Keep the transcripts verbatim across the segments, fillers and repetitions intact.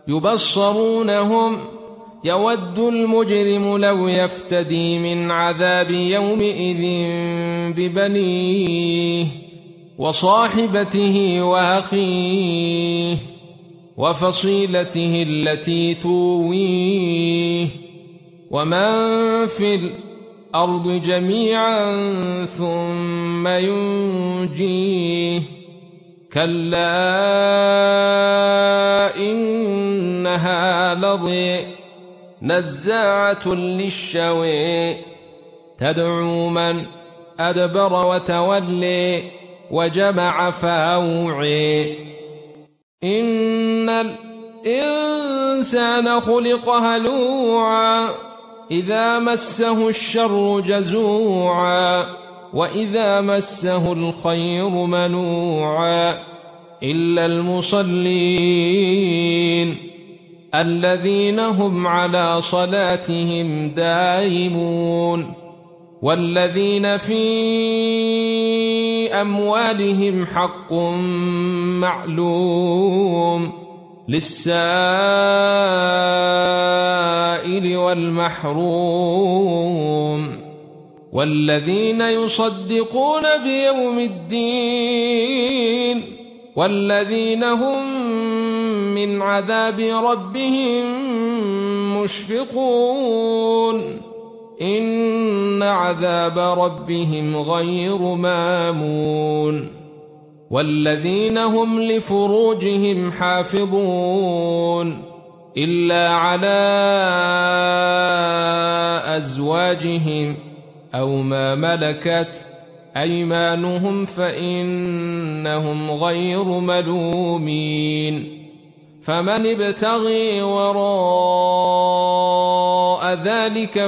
يبصرونهم يود المجرم لو يفتدي من عذاب يومئذ ببنيه وصاحبته وأخيه وفصيلته التي تؤويه ومن في الأرض جميعا ثم ينجيه كلا إنها لظى نزاعة للشوى تدعو من أدبر وتولي وجمع فأوعي إن الإنسان خلق هلوعا إذا مسه الشر جزوعا وإذا مسه الخير منوعا إلا المصلين الذين هم على صلاتهم دائمون والذين في أموالهم حق معلوم للسائل والمحروم والذين يصدقون بيوم الدين والذين هم من عذاب ربهم مشفقون إن عذاب ربهم غير مامون والذين هم لفروجهم حافظون إلا على أزواجهم أو ما ملكت أيمانهم فإنهم غير ملومين فمن ابتغي وراء ذلك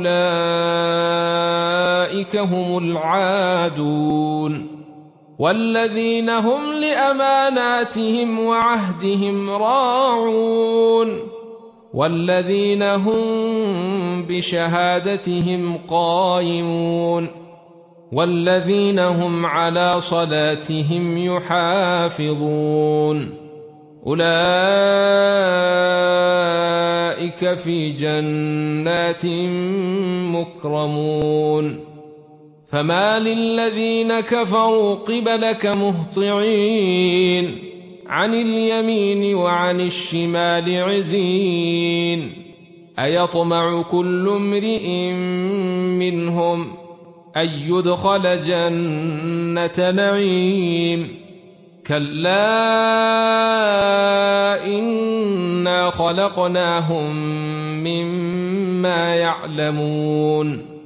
فأولئك هم العادون والذين هم لأماناتهم وعهدهم راعون والذين هم بشهادتهم قائمون والذين هم على صلاتهم يحافظون أولئك في جنات مكرمون فما للذين كفروا قبلك مهطعين عن اليمين وعن الشمال عزين أيطمع كل امرئ منهم أن يدخل جنة نعيم كلا إنا خلقناهم مما يعلمون